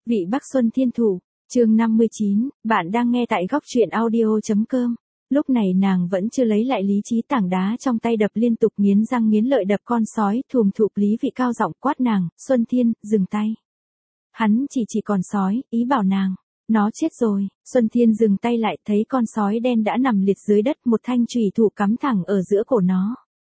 Vị Bắc Xuân Thiên Thủ, chương 59, bạn đang nghe tại góc truyện audio.com. Lúc này nàng vẫn chưa lấy lại lý trí, tảng đá trong tay đập liên tục, nghiến răng nghiến lợi đập con sói thùm thụp. Lý Vị cao giọng quát nàng, Xuân Thiên, dừng tay. Hắn chỉ còn sói, ý bảo nàng, nó chết rồi. Xuân Thiên dừng tay lại, thấy con sói đen đã nằm liệt dưới đất, một thanh chùy thủ cắm thẳng ở giữa cổ nó.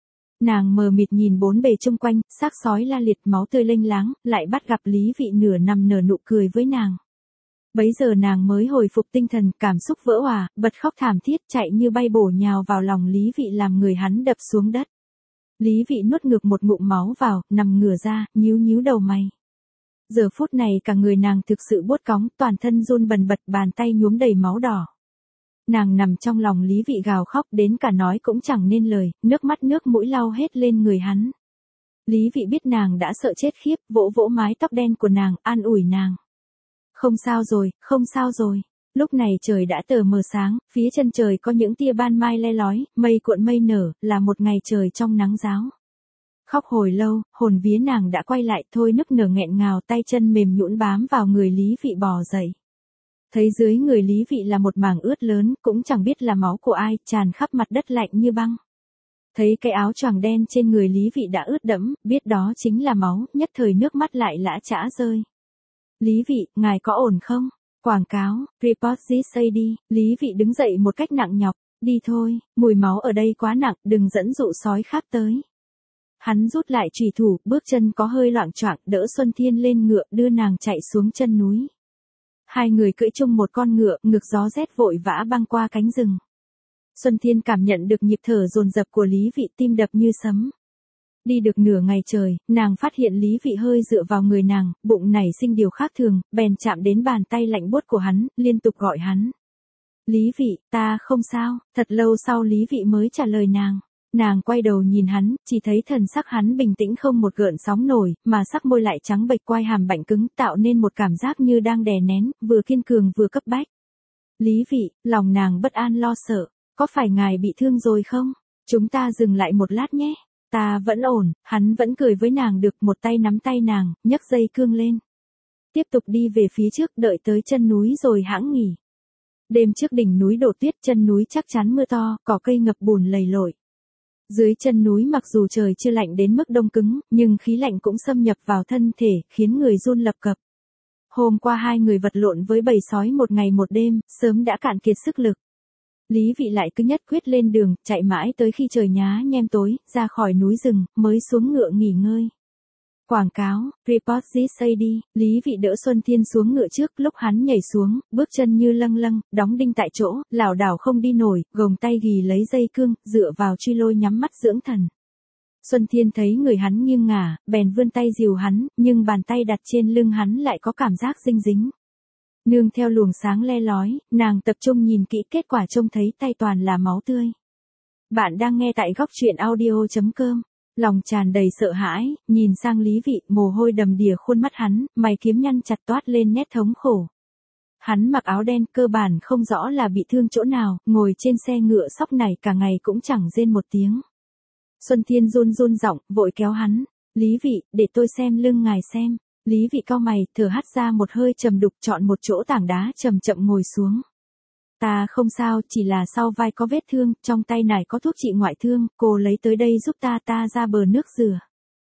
Nàng mờ mịt nhìn bốn bề chung quanh, xác sói la liệt, máu tươi lênh láng, lại bắt gặp Lý Vị nửa nằm nở nụ cười với nàng. Bấy giờ nàng mới hồi phục tinh thần, cảm xúc vỡ òa, bật khóc thảm thiết, chạy như bay bổ nhào vào lòng Lý Vị, làm người hắn đập xuống đất. Lý Vị nuốt ngược một ngụm máu vào, nằm ngửa ra, nhíu đầu mày. Giờ phút này cả người nàng thực sự buốt cóng, toàn thân run bần bật, bàn tay nhuốm đầy máu đỏ. Nàng nằm trong lòng Lý Vị gào khóc, đến cả nói cũng chẳng nên lời, nước mắt nước mũi lau hết lên người hắn. Lý Vị biết nàng đã sợ chết khiếp, vỗ vỗ mái tóc đen của nàng, an ủi nàng. Không sao rồi, không sao rồi. Lúc này trời đã tờ mờ sáng, phía chân trời có những tia ban mai le lói, mây cuộn mây nở, là một ngày trời trong nắng ráo. Khóc hồi lâu, hồn vía nàng đã quay lại, thôi nức nở nghẹn ngào, tay chân mềm nhũn bám vào người Lý Vị bò dậy. Thấy dưới người Lý Vị là một mảng ướt lớn, cũng chẳng biết là máu của ai, tràn khắp mặt đất lạnh như băng. Thấy cái áo choàng đen trên người Lý Vị đã ướt đẫm, biết đó chính là máu, nhất thời nước mắt lại lã chã rơi. Lý Vị, ngài có ổn không? Quảng cáo, report this AD. Lý Vị đứng dậy một cách nặng nhọc, đi thôi, mùi máu ở đây quá nặng, đừng dẫn dụ sói khác tới. Hắn rút lại chùy thủ, bước chân có hơi loạng choạng, đỡ Xuân Thiên lên ngựa, đưa nàng chạy xuống chân núi. Hai người cưỡi chung một con ngựa, ngực gió rét vội vã băng qua cánh rừng. Xuân Thiên cảm nhận được nhịp thở dồn dập của Lý Vị, tim đập như sấm. Đi được nửa ngày trời, nàng phát hiện Lý Vị hơi dựa vào người nàng, bụng nảy sinh điều khác thường, bèn chạm đến bàn tay lạnh buốt của hắn, liên tục gọi hắn. Lý Vị, ta không sao. Thật lâu sau Lý Vị mới trả lời nàng. Nàng quay đầu nhìn hắn, chỉ thấy thần sắc hắn bình tĩnh không một gợn sóng nổi, mà sắc môi lại trắng bệch, quai hàm bạnh cứng, tạo nên một cảm giác như đang đè nén, vừa kiên cường vừa cấp bách. Lý Vị, lòng nàng bất an lo sợ, có phải ngài bị thương rồi không? Chúng ta dừng lại một lát nhé. Ta vẫn ổn. Hắn vẫn cười với nàng được, một tay nắm tay nàng, nhấc dây cương lên. Tiếp tục đi về phía trước, đợi tới chân núi rồi hãng nghỉ. Đêm trước đỉnh núi đổ tuyết, chân núi chắc chắn mưa to, cỏ cây ngập bùn lầy lội. Dưới chân núi mặc dù trời chưa lạnh đến mức đông cứng, nhưng khí lạnh cũng xâm nhập vào thân thể, khiến người run lập cập. Hôm qua hai người vật lộn với bầy sói một ngày một đêm, sớm đã cạn kiệt sức lực. Lý Vị lại cứ nhất quyết lên đường, chạy mãi tới khi trời nhá nhem tối, ra khỏi núi rừng, mới xuống ngựa nghỉ ngơi. Quảng cáo, report this AD. Lý Vị đỡ Xuân Thiên xuống ngựa trước, lúc hắn nhảy xuống, bước chân như lâng lâng, đóng đinh tại chỗ, lảo đảo không đi nổi, gồng tay ghì lấy dây cương, dựa vào truy lôi nhắm mắt dưỡng thần. Xuân Thiên thấy người hắn nghiêng ngả, bèn vươn tay dìu hắn, nhưng bàn tay đặt trên lưng hắn lại có cảm giác dinh dính. Nương theo luồng sáng le lói, nàng tập trung nhìn kỹ, kết quả trông thấy tay toàn là máu tươi. Bạn đang nghe tại góc truyện audio.com. Lòng tràn đầy sợ hãi, nhìn sang Lý Vị, mồ hôi đầm đìa khuôn mắt hắn, mày kiếm nhăn chặt toát lên nét thống khổ. Hắn mặc áo đen, cơ bản không rõ là bị thương chỗ nào, ngồi trên xe ngựa sóc này cả ngày cũng chẳng rên một tiếng. Xuân Thiên run giọng, vội kéo hắn. Lý Vị, để tôi xem lưng ngài xem. Lý Vị cau mày, thở hắt ra một hơi trầm đục, chọn một chỗ tảng đá chậm chậm ngồi xuống. Ta không sao, chỉ là sau vai có vết thương, trong tay này có thuốc trị ngoại thương, cô lấy tới đây giúp ta ra bờ nước rửa.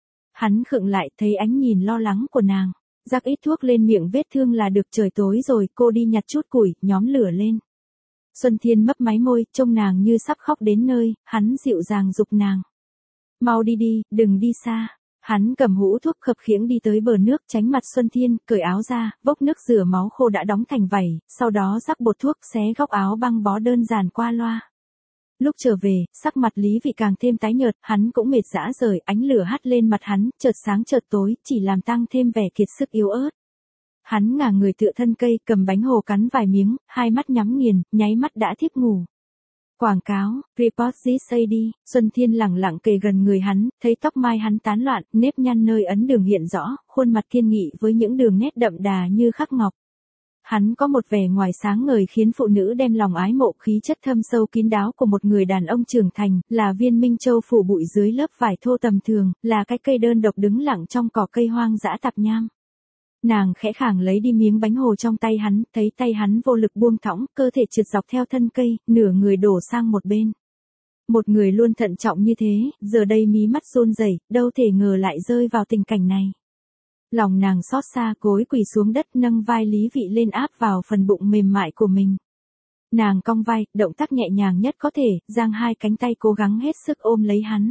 Hắn khựng lại, thấy ánh nhìn lo lắng của nàng. Rắc ít thuốc lên miệng vết thương là được, trời tối rồi, cô đi nhặt chút củi, nhóm lửa lên. Xuân Thiên mấp máy môi, trông nàng như sắp khóc đến nơi, hắn dịu dàng giục nàng. Mau đi đi, đừng đi xa. Hắn cầm hũ thuốc khập khiễng đi tới bờ nước, tránh mặt Xuân Thiên, cởi áo ra, vốc nước rửa máu khô đã đóng thành vảy, sau đó rắc bột thuốc, xé góc áo băng bó đơn giản qua loa. Lúc trở về, sắc mặt Lý Vị càng thêm tái nhợt, hắn cũng mệt rã rời, ánh lửa hắt lên mặt hắn, chợt sáng chợt tối, chỉ làm tăng thêm vẻ kiệt sức yếu ớt. Hắn ngả người tựa thân cây, cầm bánh hồ cắn vài miếng, hai mắt nhắm nghiền, nháy mắt đã thiếp ngủ. Quảng cáo, report this AD. Xuân Thiên lẳng lặng kề gần người hắn, thấy tóc mai hắn tán loạn, nếp nhăn nơi ấn đường hiện rõ, khuôn mặt kiên nghị với những đường nét đậm đà như khắc ngọc. Hắn có một vẻ ngoài sáng ngời khiến phụ nữ đem lòng ái mộ, khí chất thâm sâu kín đáo của một người đàn ông trưởng thành, là viên minh châu phủ bụi dưới lớp vải thô tầm thường, là cái cây đơn độc đứng lặng trong cỏ cây hoang dã tạp nham. Nàng khẽ khàng lấy đi miếng bánh hồ trong tay hắn, thấy tay hắn vô lực buông thõng, cơ thể trượt dọc theo thân cây, nửa người đổ sang một bên. Một người luôn thận trọng như thế, giờ đây mí mắt run rẩy, đâu thể ngờ lại rơi vào tình cảnh này. Lòng nàng xót xa, gối quỳ xuống đất, nâng vai Lý Vị lên áp vào phần bụng mềm mại của mình. Nàng cong vai, động tác nhẹ nhàng nhất có thể, giang hai cánh tay cố gắng hết sức ôm lấy hắn.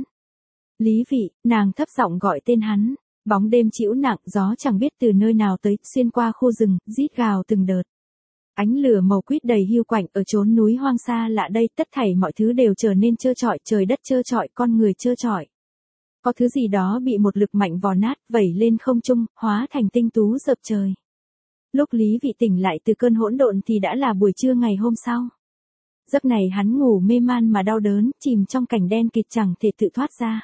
Lý Vị, nàng thấp giọng gọi tên hắn. Bóng đêm trĩu nặng, gió chẳng biết từ nơi nào tới, xuyên qua khu rừng, rít gào từng đợt. Ánh lửa màu quýt đầy hiu quạnh, ở chốn núi hoang xa lạ đây, tất thảy mọi thứ đều trở nên trơ trọi, trời đất trơ trọi, con người trơ trọi. Có thứ gì đó bị một lực mạnh vò nát, vẩy lên không trung, hóa thành tinh tú dợp trời. Lúc Lý Vị tỉnh lại từ cơn hỗn độn thì đã là buổi trưa ngày hôm sau. Giấc này hắn ngủ mê man mà đau đớn, chìm trong cảnh đen kịt chẳng thể tự thoát ra.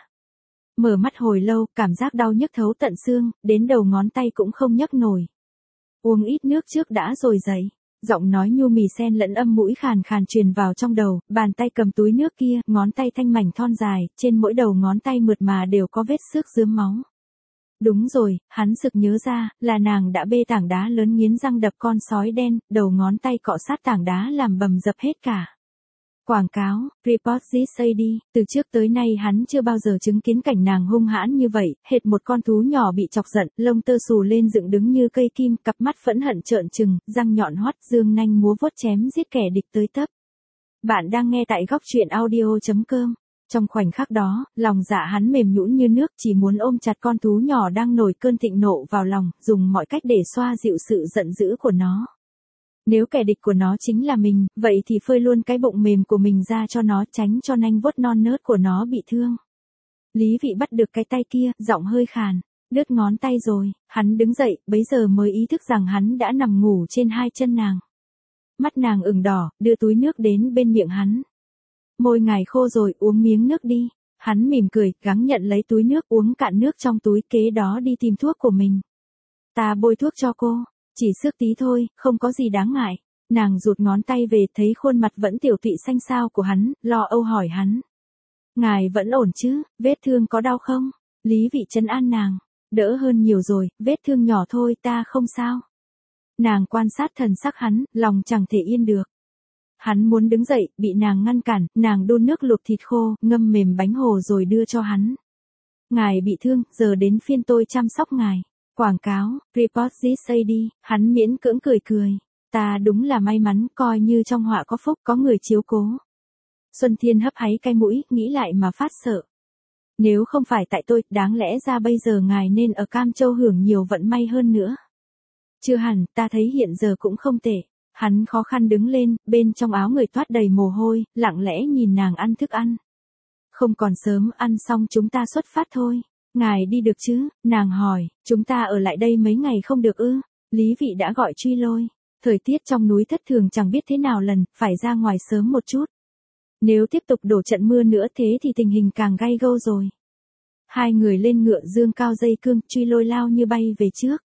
Mở mắt hồi lâu, cảm giác đau nhức thấu tận xương, đến đầu ngón tay cũng không nhấc nổi. Uống ít nước trước đã rồi dậy. Giọng nói nhu mì xen lẫn âm mũi khàn khàn truyền vào trong đầu, bàn tay cầm túi nước kia, ngón tay thanh mảnh thon dài, trên mỗi đầu ngón tay mượt mà đều có vết xước rướm máu. Đúng rồi, hắn sực nhớ ra, là nàng đã bê tảng đá lớn nghiến răng đập con sói đen, đầu ngón tay cọ sát tảng đá làm bầm dập hết cả. Quảng cáo, Report This AD, từ trước tới nay hắn chưa bao giờ chứng kiến cảnh nàng hung hãn như vậy, hệt một con thú nhỏ bị chọc giận, lông tơ xù lên dựng đứng như cây kim, cặp mắt phẫn hận trợn trừng, răng nhọn hoắt, dương nanh múa vuốt chém giết kẻ địch tới tấp. Bạn đang nghe tại góc truyện audio.com. Trong khoảnh khắc đó, lòng dạ hắn mềm nhũn như nước, chỉ muốn ôm chặt con thú nhỏ đang nổi cơn thịnh nộ vào lòng, dùng mọi cách để xoa dịu sự giận dữ của nó. Nếu kẻ địch của nó chính là mình, vậy thì phơi luôn cái bụng mềm của mình ra cho nó, tránh cho nanh vuốt non nớt của nó bị thương. Lý Vị bắt được cái tay kia, giọng hơi khàn. Đứt ngón tay rồi, hắn đứng dậy, bấy giờ mới ý thức rằng hắn đã nằm ngủ trên hai chân nàng. Mắt nàng ửng đỏ, đưa túi nước đến bên miệng hắn. Môi ngài khô rồi, uống miếng nước đi. Hắn mỉm cười, gắng nhận lấy túi nước, uống cạn nước trong túi, kế đó đi tìm thuốc của mình. Ta bôi thuốc cho cô. Chỉ xước tí thôi, không có gì đáng ngại. Nàng rụt ngón tay về, thấy khuôn mặt vẫn tiểu tụy xanh xao của hắn, lo âu hỏi hắn. Ngài vẫn ổn chứ, vết thương có đau không? Lý Vị trấn an nàng. Đỡ hơn nhiều rồi, vết thương nhỏ thôi, ta không sao. Nàng quan sát thần sắc hắn, lòng chẳng thể yên được. Hắn muốn đứng dậy, bị nàng ngăn cản, nàng đun nước luộc thịt khô, ngâm mềm bánh hồ rồi đưa cho hắn. Ngài bị thương, giờ đến phiên tôi chăm sóc ngài. Quảng cáo, Report This AD, hắn miễn cưỡng cười cười. Ta đúng là may mắn, coi như trong họa có phúc, có người chiếu cố. Xuân Thiên hấp háy cái mũi, nghĩ lại mà phát sợ. Nếu không phải tại tôi, đáng lẽ ra bây giờ ngài nên ở Cam Châu hưởng nhiều vận may hơn nữa. Chưa hẳn, ta thấy hiện giờ cũng không tệ. Hắn khó khăn đứng lên, bên trong áo người toát đầy mồ hôi, lặng lẽ nhìn nàng ăn thức ăn. Không còn sớm, ăn xong chúng ta xuất phát thôi. Ngài đi được chứ? Nàng hỏi, chúng ta ở lại đây mấy ngày không được ư? Lý Vị đã gọi truy lôi. Thời tiết trong núi thất thường chẳng biết thế nào lần, phải ra ngoài sớm một chút. Nếu tiếp tục đổ trận mưa nữa thế thì tình hình càng gay gô rồi. Hai người lên ngựa dương cao dây cương, truy lôi lao như bay về trước.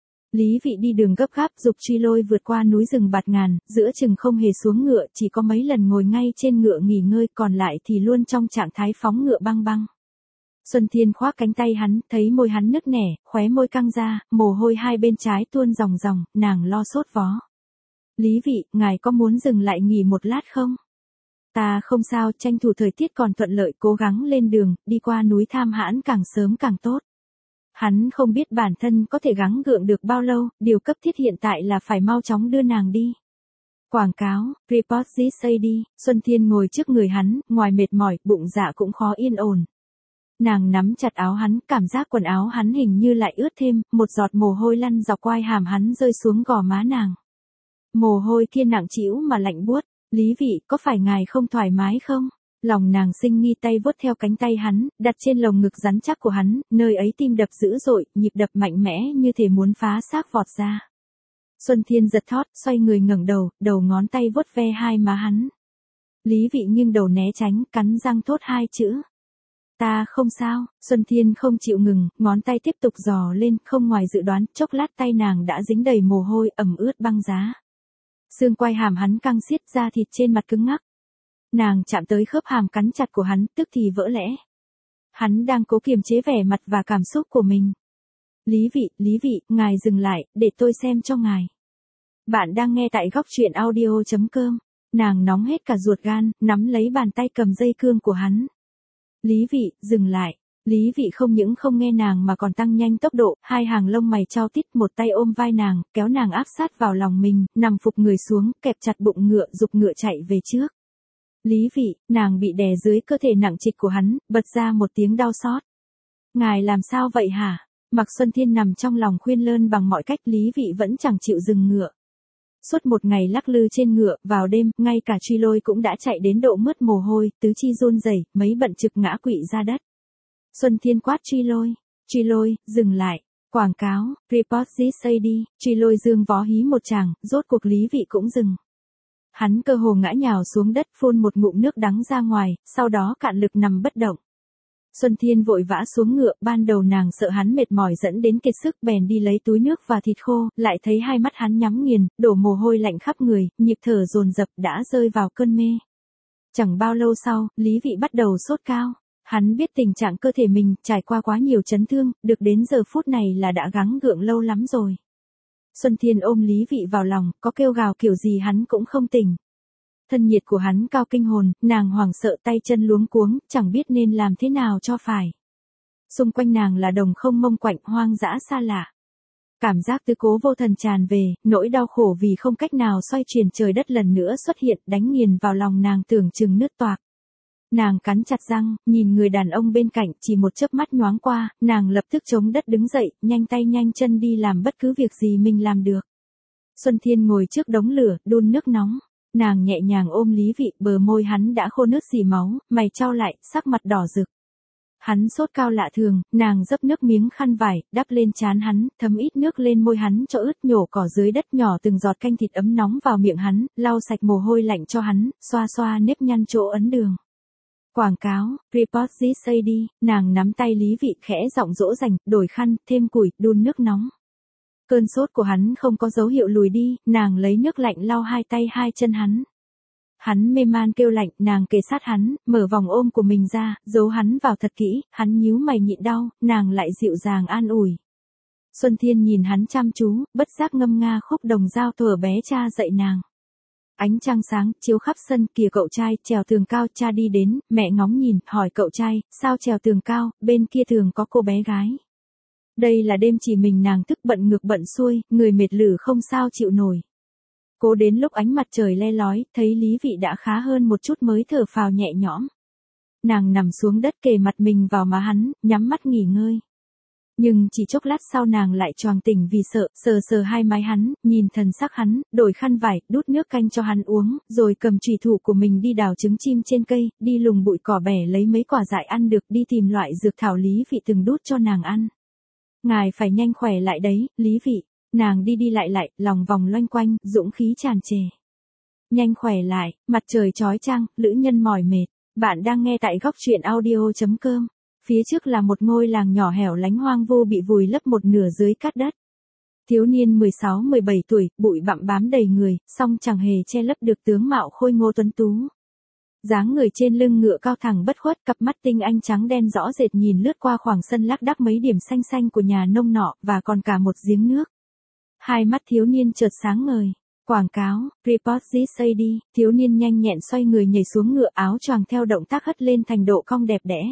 Lý Vị đi đường gấp gáp, giục truy lôi vượt qua núi rừng bạt ngàn, giữa chừng không hề xuống ngựa, chỉ có mấy lần ngồi ngay trên ngựa nghỉ ngơi, còn lại thì luôn trong trạng thái phóng ngựa băng băng. Xuân Thiên khoác cánh tay hắn, thấy môi hắn nứt nẻ, khóe môi căng ra, mồ hôi hai bên trái tuôn ròng ròng, nàng lo sốt vó. Lý Vị, ngài có muốn dừng lại nghỉ một lát không? Ta không sao, tranh thủ thời tiết còn thuận lợi, cố gắng lên đường, đi qua núi Tham Hãn càng sớm càng tốt. Hắn không biết bản thân có thể gắng gượng được bao lâu, điều cấp thiết hiện tại là phải mau chóng đưa nàng đi. Quảng cáo, Report This AD, Xuân Thiên ngồi trước người hắn, ngoài mệt mỏi, bụng dạ cũng khó yên ổn. Nàng nắm chặt áo hắn, cảm giác quần áo hắn hình như lại ướt thêm, một giọt mồ hôi lăn dọc quai hàm hắn rơi xuống gò má nàng. Mồ hôi kia nặng trĩu mà lạnh buốt. Lý Vị, có phải ngài không thoải mái không? Lòng nàng sinh nghi, tay vuốt theo cánh tay hắn, đặt trên lồng ngực rắn chắc của hắn, nơi ấy tim đập dữ dội, nhịp đập mạnh mẽ như thể muốn phá xác vọt ra. Xuân Thiên giật thót, xoay người ngẩng đầu, đầu ngón tay vuốt ve hai má hắn. Lý Vị nghiêng đầu né tránh, cắn răng thốt hai chữ. Ta không sao. Xuân Thiên không chịu ngừng, ngón tay tiếp tục dò lên, không ngoài dự đoán, chốc lát tay nàng đã dính đầy mồ hôi, ẩm ướt băng giá. Xương quai hàm hắn căng xiết, da thịt trên mặt cứng ngắc. Nàng chạm tới khớp hàm cắn chặt của hắn, tức thì vỡ lẽ. Hắn đang cố kiềm chế vẻ mặt và cảm xúc của mình. Lý vị, ngài dừng lại, để tôi xem cho ngài. Bạn đang nghe tại góc truyện audio.com. Nàng nóng hết cả ruột gan, nắm lấy bàn tay cầm dây cương của hắn. Lý vị, dừng lại. Lý vị không những không nghe nàng mà còn tăng nhanh tốc độ, hai hàng lông mày chau tít, một tay ôm vai nàng, kéo nàng áp sát vào lòng mình, nằm phục người xuống, kẹp chặt bụng ngựa, giục ngựa chạy về trước. Lý vị, nàng bị đè dưới cơ thể nặng trịch của hắn, bật ra một tiếng đau xót. Ngài làm sao vậy hả? Mạc Xuân Thiên nằm trong lòng khuyên lơn bằng mọi cách, Lý vị vẫn chẳng chịu dừng ngựa. Suốt một ngày lắc lư trên ngựa, vào đêm, ngay cả Truy Lôi cũng đã chạy đến độ mướt mồ hôi, tứ chi run rẩy, mấy bận trực ngã quỵ ra đất. Xuân Thiên quát Truy Lôi, dừng lại. Quảng cáo, report this AD, Truy Lôi dương vó hí một tràng, rốt cuộc Lý vị cũng dừng. Hắn cơ hồ ngã nhào xuống đất, phun một ngụm nước đắng ra ngoài, sau đó cạn lực nằm bất động. Xuân Thiên vội vã xuống ngựa, ban đầu nàng sợ hắn mệt mỏi dẫn đến kiệt sức, bèn đi lấy túi nước và thịt khô, lại thấy hai mắt hắn nhắm nghiền, đổ mồ hôi lạnh khắp người, nhịp thở dồn dập, đã rơi vào cơn mê. Chẳng bao lâu sau, Lý vị bắt đầu sốt cao. Hắn biết tình trạng cơ thể mình trải qua quá nhiều chấn thương, được đến giờ phút này là đã gắng gượng lâu lắm rồi. Xuân Thiên ôm Lý vị vào lòng, có kêu gào kiểu gì hắn cũng không tỉnh. Thân nhiệt của hắn cao kinh hồn, nàng hoảng sợ, tay chân luống cuống, chẳng biết nên làm thế nào cho phải. Xung quanh nàng là đồng không mông quạnh, hoang dã xa lạ. Cảm giác tứ cố vô thần tràn về, nỗi đau khổ vì không cách nào xoay chuyển trời đất lần nữa xuất hiện, đánh nghiền vào lòng nàng tưởng chừng nứt toạc. Nàng cắn chặt răng, nhìn người đàn ông bên cạnh, chỉ một chớp mắt nhoáng qua, nàng lập tức chống đất đứng dậy, nhanh tay nhanh chân đi làm bất cứ việc gì mình làm được. Xuân Thiên ngồi trước đống lửa, đun nước nóng. Nàng nhẹ nhàng ôm Lý vị, bờ môi hắn đã khô nứt dì máu, mày chau lại, sắc mặt đỏ rực. Hắn sốt cao lạ thường, nàng dấp nước miếng khăn vải, đắp lên trán hắn, thấm ít nước lên môi hắn cho ướt, nhổ cỏ dưới đất nhỏ từng giọt canh thịt ấm nóng vào miệng hắn, lau sạch mồ hôi lạnh cho hắn, xoa xoa nếp nhăn chỗ ấn đường. Quảng cáo, report this AD, nàng nắm tay Lý vị khẽ giọng dỗ dành, đổi khăn, thêm củi, đun nước nóng. Cơn sốt của hắn không có dấu hiệu lùi đi, nàng lấy nước lạnh lau hai tay hai chân hắn. Hắn mê man kêu lạnh, nàng kề sát hắn, mở vòng ôm của mình ra, giấu hắn vào thật kỹ, hắn nhíu mày nhịn đau, nàng lại dịu dàng an ủi. Xuân Thiên nhìn hắn chăm chú, bất giác ngâm nga khúc Đồng Dao thuở bé cha dạy nàng. Ánh trăng sáng, chiếu khắp sân, kìa cậu trai, trèo tường cao, cha đi đến, mẹ ngóng nhìn, hỏi cậu trai, sao trèo tường cao, bên kia thường có cô bé gái. Đây là đêm chỉ mình nàng thức bận ngược bận xuôi, người mệt lử không sao chịu nổi. Cố đến lúc ánh mặt trời le lói, thấy Lý vị đã khá hơn một chút mới thở phào nhẹ nhõm. Nàng nằm xuống đất kề mặt mình vào má hắn, nhắm mắt nghỉ ngơi. Nhưng chỉ chốc lát sau nàng lại choàng tỉnh vì sợ, sờ sờ hai mái hắn, nhìn thần sắc hắn, đổi khăn vải, đút nước canh cho hắn uống, rồi cầm chùy thủ của mình đi đào trứng chim trên cây, đi lùng bụi cỏ bẻ lấy mấy quả dại ăn được, đi tìm loại dược thảo Lý vị từng đút cho nàng ăn. Ngài phải nhanh khỏe lại đấy, Lý vị. Nàng đi đi lại, lòng vòng loanh quanh, dũng khí tràn trề. Nhanh khỏe lại, mặt trời chói chang, lữ nhân mỏi mệt. Bạn đang nghe tại góc truyện audio.com. Phía trước là một ngôi làng nhỏ hẻo lánh hoang vu bị vùi lấp một nửa dưới cát đất. Thiếu niên 16-17 tuổi, bụi bặm bám đầy người, song chẳng hề che lấp được tướng mạo khôi ngô tuấn tú. Dáng người trên lưng ngựa cao thẳng bất khuất, cặp mắt tinh anh trắng đen rõ rệt nhìn lướt qua khoảng sân lác đác mấy điểm xanh xanh của nhà nông nọ, và còn cả một giếng nước. Hai mắt thiếu niên chợt sáng ngời. Quảng cáo, report this AD, thiếu niên nhanh nhẹn xoay người nhảy xuống ngựa, áo choàng theo động tác hất lên thành độ cong đẹp đẽ.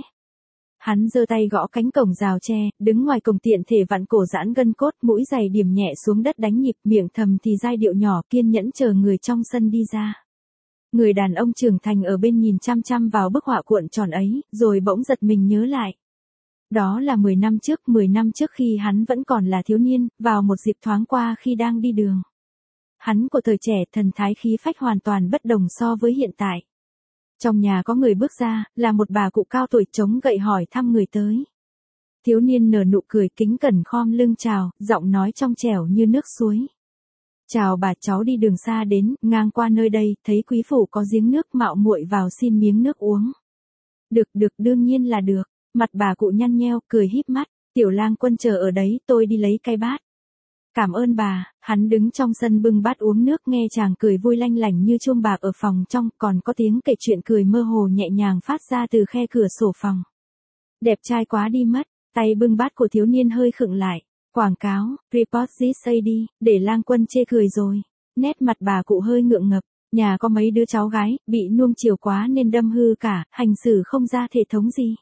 Hắn giơ tay gõ cánh cổng rào tre, đứng ngoài cổng tiện thể vặn cổ giãn gân cốt, mũi giày điểm nhẹ xuống đất đánh nhịp, miệng thầm thì giai điệu nhỏ, kiên nhẫn chờ người trong sân đi ra. Người đàn ông trưởng thành ở bên nhìn chăm chăm vào bức họa cuộn tròn ấy, rồi bỗng giật mình nhớ lại. Đó là 10 năm trước khi hắn vẫn còn là thiếu niên, vào một dịp thoáng qua khi đang đi đường. Hắn của thời trẻ, thần thái khí phách hoàn toàn bất đồng so với hiện tại. Trong nhà có người bước ra, là một bà cụ cao tuổi chống gậy hỏi thăm người tới. Thiếu niên nở nụ cười kính cẩn khom lưng chào, giọng nói trong trẻo như nước suối. Chào bà, cháu đi đường xa đến, ngang qua nơi đây, thấy quý phủ có giếng nước, mạo muội vào xin miếng nước uống. Được, đương nhiên là được. Mặt bà cụ nhăn nheo, cười híp mắt, tiểu lang quân chờ ở đấy, tôi đi lấy cái bát. Cảm ơn bà, hắn đứng trong sân bưng bát uống nước, nghe chàng cười vui lanh lảnh như chuông bạc ở phòng trong, còn có tiếng kể chuyện cười mơ hồ nhẹ nhàng phát ra từ khe cửa sổ phòng. Đẹp trai quá đi mất, tay bưng bát của thiếu niên hơi khựng lại. Quảng cáo, report this AD, để Lang Quân chê cười rồi. Nét mặt bà cụ hơi ngượng ngập, nhà có mấy đứa cháu gái, bị nuông chiều quá nên đâm hư cả, hành xử không ra thể thống gì.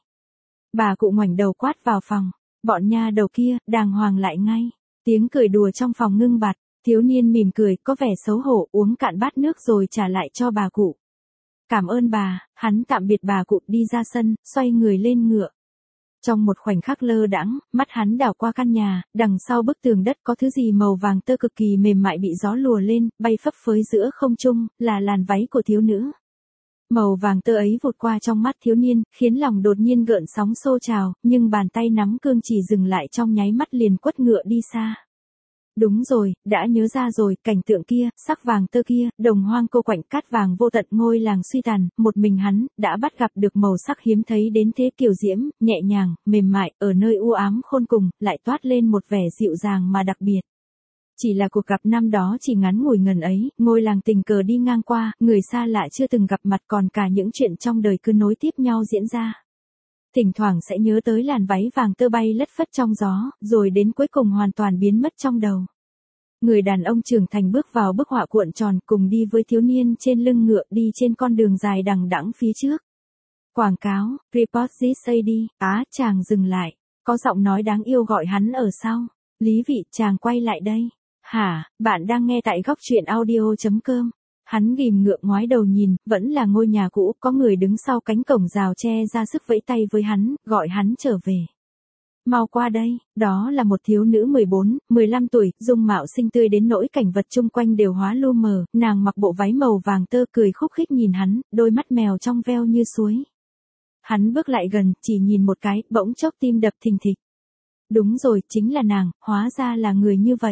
Bà cụ ngoảnh đầu quát vào phòng, bọn nha đầu kia, đàng hoàng lại ngay. Tiếng cười đùa trong phòng ngưng bặt, thiếu niên mỉm cười, có vẻ xấu hổ, uống cạn bát nước rồi trả lại cho bà cụ. Cảm ơn bà, hắn tạm biệt bà cụ đi ra sân, xoay người lên ngựa. Trong một khoảnh khắc lơ đãng, mắt hắn đảo qua căn nhà, đằng sau bức tường đất có thứ gì màu vàng tơ cực kỳ mềm mại bị gió lùa lên, bay phấp phới giữa không trung, là làn váy của thiếu nữ. Màu vàng tơ ấy vụt qua trong mắt thiếu niên, khiến lòng đột nhiên gợn sóng xô trào, nhưng bàn tay nắm cương chỉ dừng lại trong nháy mắt liền quất ngựa đi xa. Đúng rồi, đã nhớ ra rồi, cảnh tượng kia, sắc vàng tơ kia, đồng hoang cô quạnh cát vàng vô tận ngôi làng suy tàn, một mình hắn, đã bắt gặp được màu sắc hiếm thấy đến thế kiều diễm, nhẹ nhàng, mềm mại, ở nơi u ám khôn cùng, lại toát lên một vẻ dịu dàng mà đặc biệt. Chỉ là cuộc gặp năm đó chỉ ngắn ngủi ngần ấy, ngôi làng tình cờ đi ngang qua, người xa lạ chưa từng gặp mặt còn cả những chuyện trong đời cứ nối tiếp nhau diễn ra. Thỉnh thoảng sẽ nhớ tới làn váy vàng tơ bay lất phất trong gió, rồi đến cuối cùng hoàn toàn biến mất trong đầu. Người đàn ông trưởng thành bước vào bức họa cuộn tròn cùng đi với thiếu niên trên lưng ngựa đi trên con đường dài đằng đẵng phía trước. Quảng cáo, report this AD, chàng dừng lại, có giọng nói đáng yêu gọi hắn ở sau. Lý Vị, chàng quay lại đây. Hả, bạn đang nghe tại góc truyện audio.com. Hắn ghìm ngựa ngoái đầu nhìn, vẫn là ngôi nhà cũ, có người đứng sau cánh cổng rào tre ra sức vẫy tay với hắn, gọi hắn trở về. Mau qua đây, đó là một thiếu nữ 14, 15 tuổi, dung mạo xinh tươi đến nỗi cảnh vật chung quanh đều hóa lu mờ, nàng mặc bộ váy màu vàng tơ cười khúc khích nhìn hắn, đôi mắt mèo trong veo như suối. Hắn bước lại gần, chỉ nhìn một cái, bỗng chốc tim đập thình thịch. Đúng rồi, chính là nàng, hóa ra là người như vậy.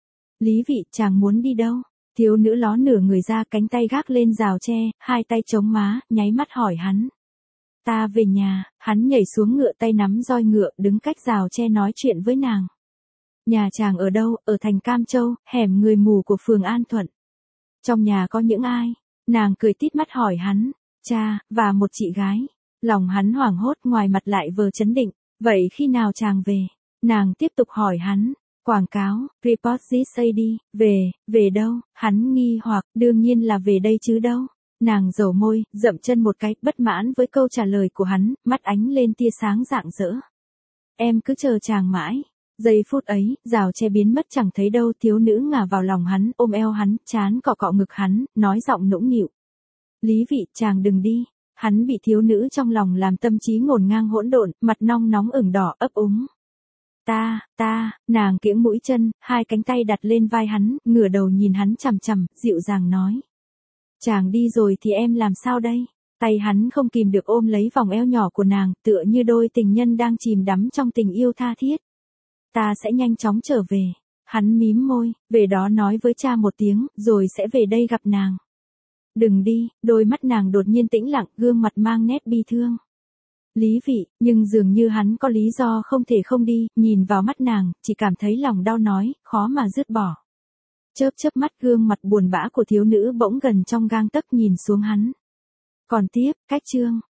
Lý Vị, chàng muốn đi đâu? Thiếu nữ ló nửa người ra, cánh tay gác lên rào tre, hai tay chống má, nháy mắt hỏi hắn. Ta về nhà, hắn nhảy xuống ngựa tay nắm roi ngựa, đứng cách rào tre nói chuyện với nàng. Nhà chàng ở đâu? Ở thành Cam Châu, hẻm người mù của phường An Thuận. Trong nhà có những ai? Nàng cười tít mắt hỏi hắn. Cha, và một chị gái. Lòng hắn hoảng hốt, ngoài mặt lại vờ chấn định. Vậy khi nào chàng về? Nàng tiếp tục hỏi hắn. Quảng cáo, report this AD, về đâu? Hắn nghi hoặc, đương nhiên là về đây chứ đâu. Nàng dầu môi, dậm chân một cái, bất mãn với câu trả lời của hắn, mắt ánh lên tia sáng rạng rỡ. Em cứ chờ chàng mãi. Giây phút ấy, rào che biến mất chẳng thấy đâu, thiếu nữ ngả vào lòng hắn, ôm eo hắn, trán cọ cọ ngực hắn, nói giọng nũng nịu. Lý Vị, chàng đừng đi. Hắn bị thiếu nữ trong lòng làm tâm trí ngổn ngang hỗn độn, mặt nong nóng ửng đỏ ấp úng. Nàng kiễng mũi chân, hai cánh tay đặt lên vai hắn, ngửa đầu nhìn hắn chằm chằm, dịu dàng nói. Chàng đi rồi thì em làm sao đây? Tay hắn không kìm được ôm lấy vòng eo nhỏ của nàng, tựa như đôi tình nhân đang chìm đắm trong tình yêu tha thiết. Ta sẽ nhanh chóng trở về. Hắn mím môi, về đó nói với cha một tiếng, rồi sẽ về đây gặp nàng. Đừng đi, đôi mắt nàng đột nhiên tĩnh lặng, gương mặt mang nét bi thương. Lý Vị, nhưng dường như hắn có lý do không thể không đi, nhìn vào mắt nàng, chỉ cảm thấy lòng đau nói, khó mà dứt bỏ. Chớp chớp mắt, gương mặt buồn bã của thiếu nữ bỗng gần trong gang tấc nhìn xuống hắn. Còn tiếp, cách chương.